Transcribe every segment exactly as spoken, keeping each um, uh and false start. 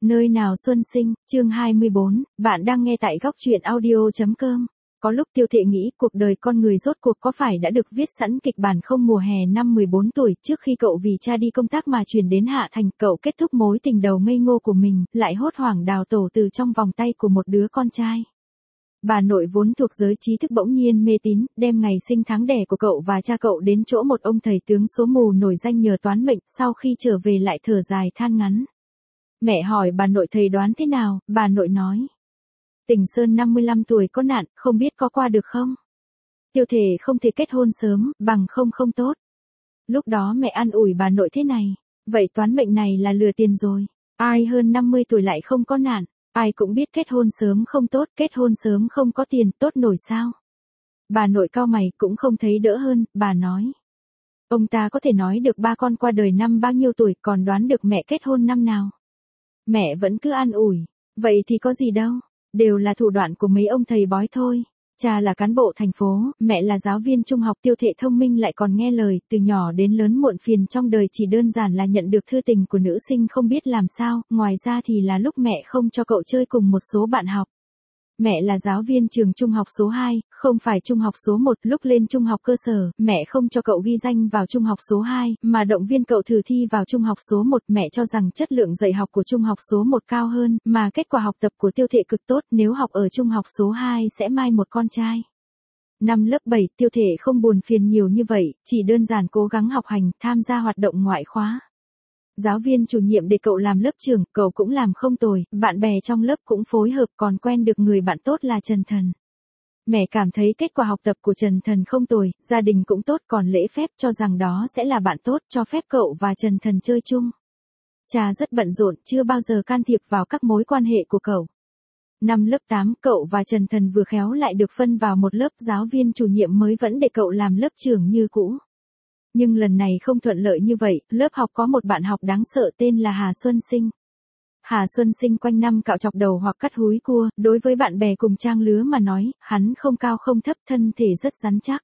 Nơi nào xuân sinh, chương hai mươi bốn, bạn đang nghe tại góc truyện audio.com. Có lúc Tiêu Thệ nghĩ cuộc đời con người rốt cuộc có phải đã được viết sẵn kịch bản không. Mùa hè năm mười bốn tuổi, trước khi cậu vì cha đi công tác mà chuyển đến Hạ Thành, cậu kết thúc mối tình đầu ngây ngô của mình, lại hốt hoảng đào tổ từ trong vòng tay của một đứa con trai. Bà nội vốn thuộc giới trí thức bỗng nhiên mê tín, đem ngày sinh tháng đẻ của cậu và cha cậu đến chỗ một ông thầy tướng số mù nổi danh nhờ toán mệnh, sau khi trở về lại thở dài than ngắn. Mẹ hỏi bà nội thầy đoán thế nào, bà nội nói. Tình Sơn năm mươi lăm tuổi có nạn, không biết có qua được không? Tiêu Thể không thể kết hôn sớm, bằng không không tốt. Lúc đó mẹ an ủi bà nội thế này, vậy toán mệnh này là lừa tiền rồi, ai hơn năm mươi tuổi lại không có nạn, ai cũng biết kết hôn sớm không tốt, kết hôn sớm không có tiền, tốt nổi sao? Bà nội cau mày cũng không thấy đỡ hơn, bà nói. Ông ta có thể nói được ba con qua đời năm bao nhiêu tuổi, còn đoán được mẹ kết hôn năm nào. Mẹ vẫn cứ an ủi, vậy thì có gì đâu, đều là thủ đoạn của mấy ông thầy bói thôi. Cha là cán bộ thành phố, mẹ là giáo viên trung học. Tiêu Thệ thông minh lại còn nghe lời, từ nhỏ đến lớn muộn phiền trong đời chỉ đơn giản là nhận được thư tình của nữ sinh không biết làm sao, ngoài ra thì là lúc mẹ không cho cậu chơi cùng một số bạn học. Mẹ là giáo viên trường trung học số hai, không phải trung học số một, lúc lên trung học cơ sở, mẹ không cho cậu ghi danh vào trung học số hai, mà động viên cậu thử thi vào trung học số một. Mẹ cho rằng chất lượng dạy học của trung học số một cao hơn, mà kết quả học tập của Tiêu Thệ cực tốt, nếu học ở trung học số hai sẽ mai một con trai. Năm lớp bảy, Tiêu Thệ không buồn phiền nhiều như vậy, chỉ đơn giản cố gắng học hành, tham gia hoạt động ngoại khóa. Giáo viên chủ nhiệm để cậu làm lớp trưởng, cậu cũng làm không tồi, bạn bè trong lớp cũng phối hợp, còn quen được người bạn tốt là Trần Thần. Mẹ cảm thấy kết quả học tập của Trần Thần không tồi, gia đình cũng tốt, còn lễ phép cho rằng đó sẽ là bạn tốt, cho phép cậu và Trần Thần chơi chung. Cha rất bận rộn, chưa bao giờ can thiệp vào các mối quan hệ của cậu. Năm lớp tám, cậu và Trần Thần vừa khéo lại được phân vào một lớp, giáo viên chủ nhiệm mới vẫn để cậu làm lớp trưởng như cũ. Nhưng lần này không thuận lợi như vậy, lớp học có một bạn học đáng sợ tên là Hà Xuân Sinh. Hà Xuân Sinh quanh năm cạo chọc đầu hoặc cắt húi cua, đối với bạn bè cùng trang lứa mà nói, hắn không cao không thấp, thân thể rất rắn chắc.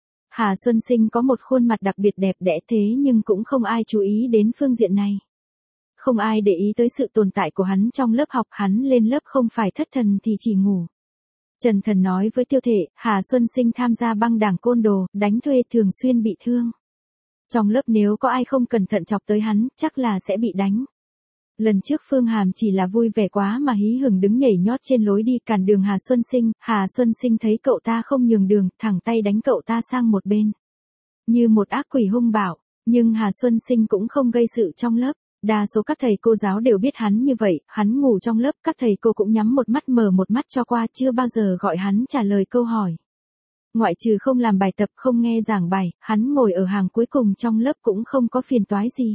Hà Xuân Sinh có một khuôn mặt đặc biệt đẹp đẽ, thế nhưng cũng không ai chú ý đến phương diện này. Không ai để ý tới sự tồn tại của hắn trong lớp học, hắn lên lớp không phải thất thần thì chỉ ngủ. Trần Thần nói với Tiêu Thệ, Hà Xuân Sinh tham gia băng đảng côn đồ, đánh thuê thường xuyên bị thương. Trong lớp nếu có ai không cẩn thận chọc tới hắn, chắc là sẽ bị đánh. Lần trước Phương Hàm chỉ là vui vẻ quá mà hí hửng đứng nhảy nhót trên lối đi cản đường Hà Xuân Sinh, Hà Xuân Sinh thấy cậu ta không nhường đường, thẳng tay đánh cậu ta sang một bên. Như một ác quỷ hung bạo, nhưng Hà Xuân Sinh cũng không gây sự trong lớp. Đa số các thầy cô giáo đều biết hắn như vậy, hắn ngủ trong lớp, các thầy cô cũng nhắm một mắt mở một mắt cho qua, chưa bao giờ gọi hắn trả lời câu hỏi. Ngoại trừ không làm bài tập, không nghe giảng bài, hắn ngồi ở hàng cuối cùng trong lớp cũng không có phiền toái gì.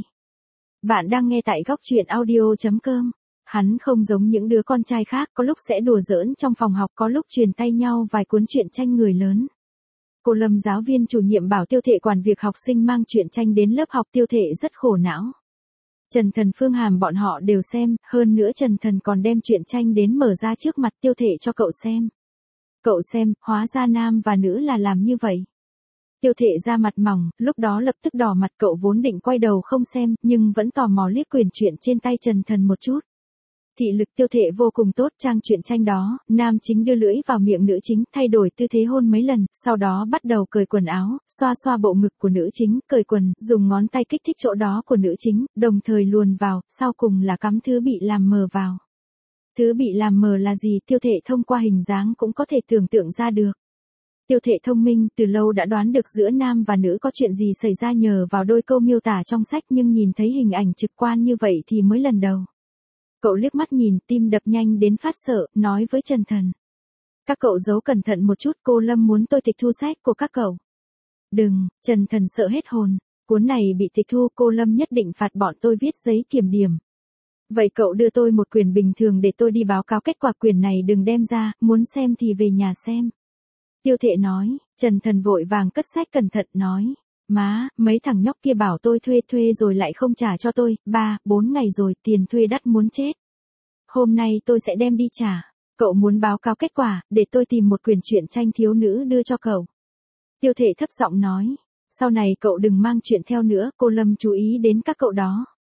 Bạn đang nghe tại góc truyện audio.com. Hắn không giống những đứa con trai khác, có lúc sẽ đùa giỡn trong phòng học, có lúc truyền tay nhau vài cuốn truyện tranh người lớn. Cô Lâm giáo viên chủ nhiệm bảo Tiêu Thệ quản việc học sinh mang truyện tranh đến lớp học, Tiêu Thệ rất khổ não. Trần Thần Phương Hàm bọn họ đều xem, hơn nữa Trần Thần còn đem truyện tranh đến mở ra trước mặt Tiêu Thệ cho cậu xem. Cậu xem, hóa ra nam và nữ là làm như vậy. Tiêu Thệ ra mặt mỏng, lúc đó lập tức đỏ mặt, cậu vốn định quay đầu không xem, nhưng vẫn tò mò liếc quyển truyện trên tay Trần Thần một chút. Thị lực Tiêu Thệ vô cùng tốt, trang truyện tranh đó, nam chính đưa lưỡi vào miệng nữ chính, thay đổi tư thế hôn mấy lần, sau đó bắt đầu cởi quần áo, xoa xoa bộ ngực của nữ chính, cởi quần, dùng ngón tay kích thích chỗ đó của nữ chính, đồng thời luồn vào, sau cùng là cắm thứ bị làm mờ vào. Thứ bị làm mờ là gì, Tiêu Thệ thông qua hình dáng cũng có thể tưởng tượng ra được. Tiêu Thệ thông minh, từ lâu đã đoán được giữa nam và nữ có chuyện gì xảy ra nhờ vào đôi câu miêu tả trong sách, nhưng nhìn thấy hình ảnh trực quan như vậy thì mới lần đầu. Cậu liếc mắt nhìn, tim đập nhanh đến phát sợ, nói với Trần Thần. Các cậu giấu cẩn thận một chút, cô Lâm muốn tôi tịch thu sách của các cậu. Đừng, Trần Thần sợ hết hồn, cuốn này bị tịch thu, cô Lâm nhất định phạt bọn tôi viết giấy kiểm điểm. Vậy cậu đưa tôi một quyển bình thường để tôi đi báo cáo kết quả, quyển này đừng đem ra, muốn xem thì về nhà xem. Tiêu Thệ nói, Trần Thần vội vàng cất sách cẩn thận nói. Má, mấy thằng nhóc kia bảo tôi thuê thuê rồi lại không trả cho tôi, ba, bốn ngày rồi, tiền thuê đắt muốn chết. Hôm nay tôi sẽ đem đi trả, cậu muốn báo cáo kết quả, để tôi tìm một quyển truyện tranh thiếu nữ đưa cho cậu. Tiêu Thệ thấp giọng nói, sau này cậu đừng mang chuyện theo nữa, cô Lâm chú ý đến các cậu đó.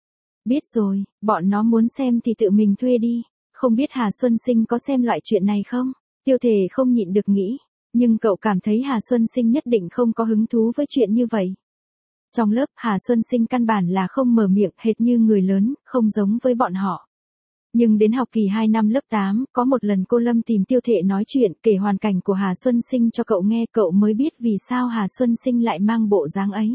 Biết rồi, bọn nó muốn xem thì tự mình thuê đi. Không biết Hà Xuân Sinh có xem loại chuyện này không? Tiêu Thể không nhịn được nghĩ. Nhưng cậu cảm thấy Hà Xuân Sinh nhất định không có hứng thú với chuyện như vậy. Trong lớp, Hà Xuân Sinh căn bản là không mở miệng, hệt như người lớn, không giống với bọn họ. Nhưng đến học kỳ hai năm lớp tám, có một lần cô Lâm tìm Tiêu Thể nói chuyện, kể hoàn cảnh của Hà Xuân Sinh cho cậu nghe, cậu mới biết vì sao Hà Xuân Sinh lại mang bộ dáng ấy.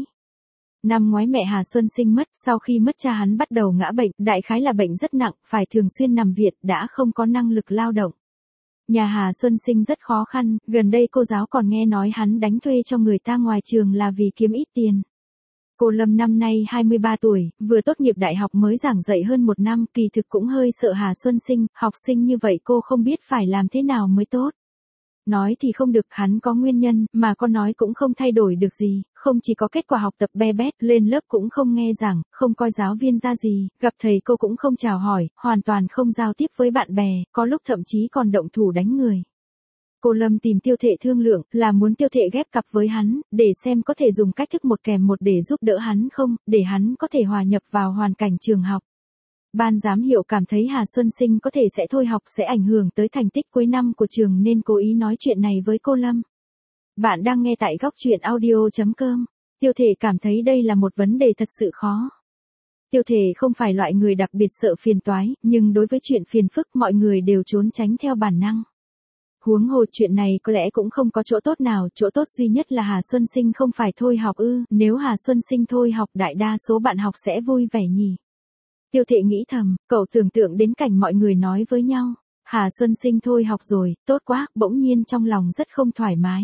Năm ngoái mẹ Hà Xuân Sinh mất, sau khi mất cha hắn bắt đầu ngã bệnh, đại khái là bệnh rất nặng, phải thường xuyên nằm viện, đã không có năng lực lao động. Nhà Hà Xuân Sinh rất khó khăn, gần đây cô giáo còn nghe nói hắn đánh thuê cho người ta ngoài trường là vì kiếm ít tiền. Cô Lâm năm nay hai mươi ba tuổi, vừa tốt nghiệp đại học mới giảng dạy hơn một năm, kỳ thực cũng hơi sợ Hà Xuân Sinh, học sinh như vậy cô không biết phải làm thế nào mới tốt. Nói thì không được, hắn có nguyên nhân, mà con nói cũng không thay đổi được gì, không chỉ có kết quả học tập be bét, lên lớp cũng không nghe giảng, không coi giáo viên ra gì, gặp thầy cô cũng không chào hỏi, hoàn toàn không giao tiếp với bạn bè, có lúc thậm chí còn động thủ đánh người. Cô Lâm tìm Tiêu Thể thương lượng, là muốn Tiêu Thể ghép cặp với hắn, để xem có thể dùng cách thức một kèm một để giúp đỡ hắn không, để hắn có thể hòa nhập vào hoàn cảnh trường học. Ban giám hiệu cảm thấy Hà Xuân Sinh có thể sẽ thôi học sẽ ảnh hưởng tới thành tích cuối năm của trường nên cố ý nói chuyện này với cô Lâm. Bạn đang nghe tại góc truyện audio chấm com. Tiêu Thể cảm thấy đây là một vấn đề thật sự khó. Tiêu Thể không phải loại người đặc biệt sợ phiền toái, nhưng đối với chuyện phiền phức mọi người đều trốn tránh theo bản năng. Huống hồ chuyện này có lẽ cũng không có chỗ tốt nào, chỗ tốt duy nhất là Hà Xuân Sinh không phải thôi học ư, nếu Hà Xuân Sinh thôi học đại đa số bạn học sẽ vui vẻ nhỉ. Tiêu Thể nghĩ thầm, cậu tưởng tượng đến cảnh mọi người nói với nhau, Hà Xuân Sinh thôi học rồi, tốt quá, bỗng nhiên trong lòng rất không thoải mái.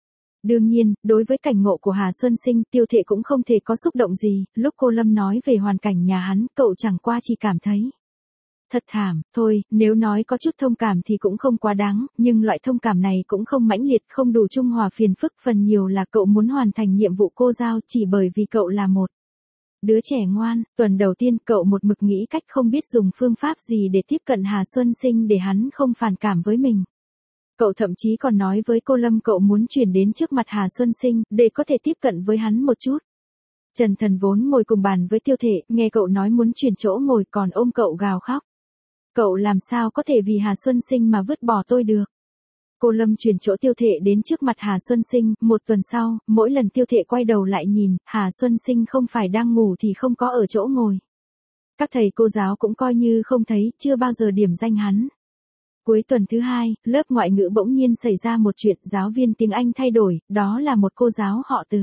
Đương nhiên, đối với cảnh ngộ của Hà Xuân Sinh, Tiêu Thể cũng không thể có xúc động gì, lúc cô Lâm nói về hoàn cảnh nhà hắn, cậu chẳng qua chỉ cảm thấy thật thảm, thôi, nếu nói có chút thông cảm thì cũng không quá đáng, nhưng loại thông cảm này cũng không mãnh liệt, không đủ trung hòa phiền phức, phần nhiều là cậu muốn hoàn thành nhiệm vụ cô giao chỉ bởi vì cậu là một đứa trẻ ngoan. Tuần đầu tiên cậu một mực nghĩ cách không biết dùng phương pháp gì để tiếp cận Hà Xuân Sinh để hắn không phản cảm với mình. Cậu thậm chí còn nói với cô Lâm cậu muốn chuyển đến trước mặt Hà Xuân Sinh để có thể tiếp cận với hắn một chút. Trần Thần vốn ngồi cùng bàn với Tiêu Thể, nghe cậu nói muốn chuyển chỗ ngồi còn ôm cậu gào khóc. Cậu làm sao có thể vì Hà Xuân Sinh mà vứt bỏ tôi được. Cô Lâm chuyển chỗ Tiêu Thể đến trước mặt Hà Xuân Sinh, một tuần sau, mỗi lần Tiêu Thể quay đầu lại nhìn, Hà Xuân Sinh không phải đang ngủ thì không có ở chỗ ngồi. Các thầy cô giáo cũng coi như không thấy, chưa bao giờ điểm danh hắn. Cuối tuần thứ hai, lớp ngoại ngữ bỗng nhiên xảy ra một chuyện, giáo viên tiếng Anh thay đổi, đó là một cô giáo họ Từ.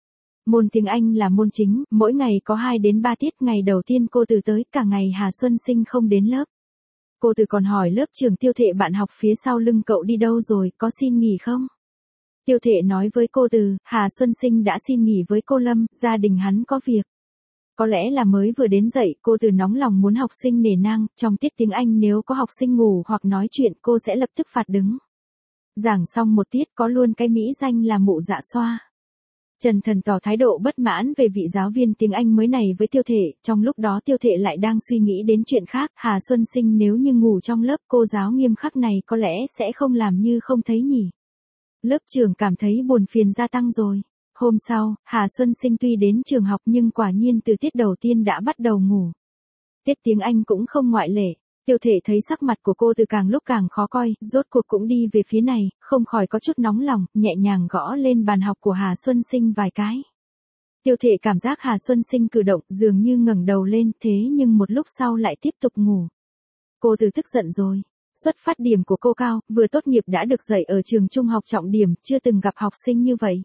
Môn tiếng Anh là môn chính, mỗi ngày có hai đến ba tiết, ngày đầu tiên cô Từ tới, cả ngày Hà Xuân Sinh không đến lớp. Cô Từ còn hỏi lớp trưởng Tiêu Thể bạn học phía sau lưng cậu đi đâu rồi, có xin nghỉ không? Tiêu Thể nói với cô Từ, Hà Xuân Sinh đã xin nghỉ với cô Lâm, gia đình hắn có việc. Có lẽ là mới vừa đến dậy, cô Từ nóng lòng muốn học sinh nể nang, trong tiết tiếng Anh nếu có học sinh ngủ hoặc nói chuyện cô sẽ lập tức phạt đứng. Giảng xong một tiết có luôn cái mỹ danh là mụ dạ xoa. Trần Thần tỏ thái độ bất mãn về vị giáo viên tiếng Anh mới này với Tiêu Thể, trong lúc đó Tiêu Thể lại đang suy nghĩ đến chuyện khác, Hà Xuân Sinh nếu như ngủ trong lớp cô giáo nghiêm khắc này có lẽ sẽ không làm như không thấy nhỉ. Lớp trưởng cảm thấy buồn phiền gia tăng rồi. Hôm sau, Hà Xuân Sinh tuy đến trường học nhưng quả nhiên từ tiết đầu tiên đã bắt đầu ngủ. Tiết tiếng Anh cũng không ngoại lệ. Tiêu Thể thấy sắc mặt của cô từ càng lúc càng khó coi, rốt cuộc cũng đi về phía này, không khỏi có chút nóng lòng, nhẹ nhàng gõ lên bàn học của Hà Xuân Sinh vài cái. Tiêu Thể cảm giác Hà Xuân Sinh cử động dường như ngẩng đầu lên, thế nhưng một lúc sau lại tiếp tục ngủ. Cô từ tức giận rồi. Xuất phát điểm của cô cao, vừa tốt nghiệp đã được dạy ở trường trung học trọng điểm, chưa từng gặp học sinh như vậy.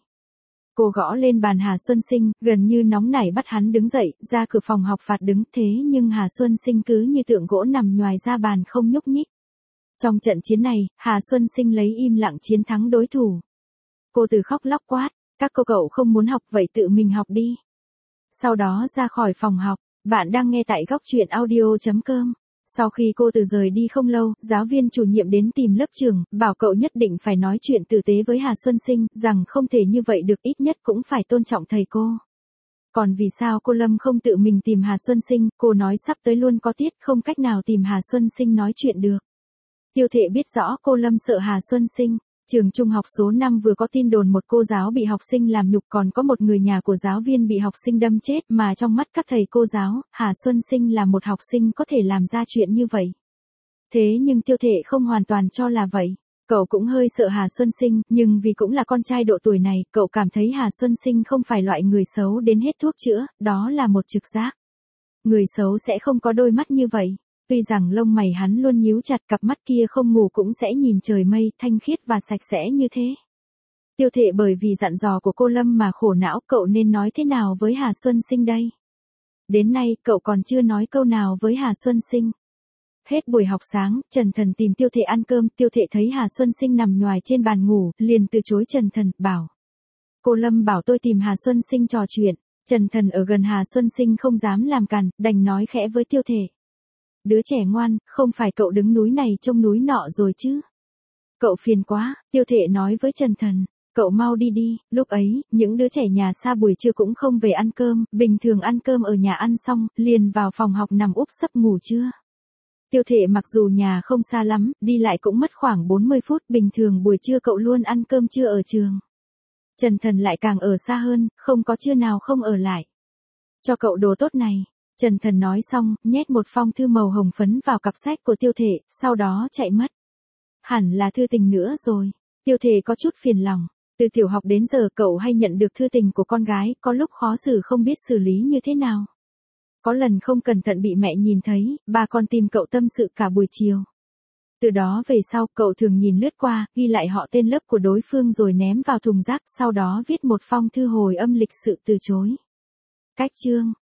Cô gõ lên bàn Hà Xuân Sinh, gần như nóng nảy bắt hắn đứng dậy, ra cửa phòng học phạt đứng, thế nhưng Hà Xuân Sinh cứ như tượng gỗ nằm nhoài ra bàn không nhúc nhích. Trong trận chiến này, Hà Xuân Sinh lấy im lặng chiến thắng đối thủ. Cô Từ khóc lóc quát, các cô cậu không muốn học vậy tự mình học đi. Sau đó ra khỏi phòng học, bạn đang nghe tại góc truyện audio chấm com. Sau khi cô Từ rời đi không lâu, giáo viên chủ nhiệm đến tìm lớp trưởng, bảo cậu nhất định phải nói chuyện tử tế với Hà Xuân Sinh, rằng không thể như vậy được, ít nhất cũng phải tôn trọng thầy cô. Còn vì sao cô Lâm không tự mình tìm Hà Xuân Sinh, cô nói sắp tới luôn có tiết, không cách nào tìm Hà Xuân Sinh nói chuyện được. Tiêu Thể biết rõ cô Lâm sợ Hà Xuân Sinh, Trường trung học số năm vừa có tin đồn một cô giáo bị học sinh làm nhục, còn có một người nhà của giáo viên bị học sinh đâm chết, mà trong mắt các thầy cô giáo, Hà Xuân Sinh là một học sinh có thể làm ra chuyện như vậy. Thế nhưng Tiêu Thệ không hoàn toàn cho là vậy. Cậu cũng hơi sợ Hà Xuân Sinh, nhưng vì cũng là con trai độ tuổi này, cậu cảm thấy Hà Xuân Sinh không phải loại người xấu đến hết thuốc chữa, đó là một trực giác. Người xấu sẽ không có đôi mắt như vậy. Tuy rằng lông mày hắn luôn nhíu chặt, cặp mắt kia không ngủ cũng sẽ nhìn trời mây, thanh khiết và sạch sẽ như thế. Tiêu Thệ bởi vì dặn dò của cô Lâm mà khổ não, cậu nên nói thế nào với Hà Xuân Sinh đây? Đến nay, cậu còn chưa nói câu nào với Hà Xuân Sinh. Hết buổi học sáng, Trần Thần tìm Tiêu Thệ ăn cơm, Tiêu Thệ thấy Hà Xuân Sinh nằm nhoài trên bàn ngủ, liền từ chối Trần Thần, bảo. Cô Lâm bảo tôi tìm Hà Xuân Sinh trò chuyện. Trần Thần ở gần Hà Xuân Sinh không dám làm cản, đành nói khẽ với Tiêu Thệ. Đứa trẻ ngoan, không phải cậu đứng núi này trông núi nọ rồi chứ? Cậu phiền quá, Tiêu Thệ nói với Trần Thần. Cậu mau đi đi, lúc ấy, những đứa trẻ nhà xa buổi trưa cũng không về ăn cơm, bình thường ăn cơm ở nhà ăn xong, liền vào phòng học nằm úp sấp ngủ trưa. Tiêu Thệ mặc dù nhà không xa lắm, đi lại cũng mất khoảng bốn mươi phút, bình thường buổi trưa cậu luôn ăn cơm trưa ở trường. Trần Thần lại càng ở xa hơn, không có trưa nào không ở lại. Cho cậu đồ tốt này. Trần Thần nói xong, nhét một phong thư màu hồng phấn vào cặp sách của Tiêu Thệ, sau đó chạy mất. Hẳn là thư tình nữa rồi. Tiêu Thệ có chút phiền lòng. Từ tiểu học đến giờ cậu hay nhận được thư tình của con gái, có lúc khó xử không biết xử lý như thế nào. Có lần không cẩn thận bị mẹ nhìn thấy, bà còn tìm cậu tâm sự cả buổi chiều. Từ đó về sau, cậu thường nhìn lướt qua, ghi lại họ tên lớp của đối phương rồi ném vào thùng rác, sau đó viết một phong thư hồi âm lịch sự từ chối. Cách chương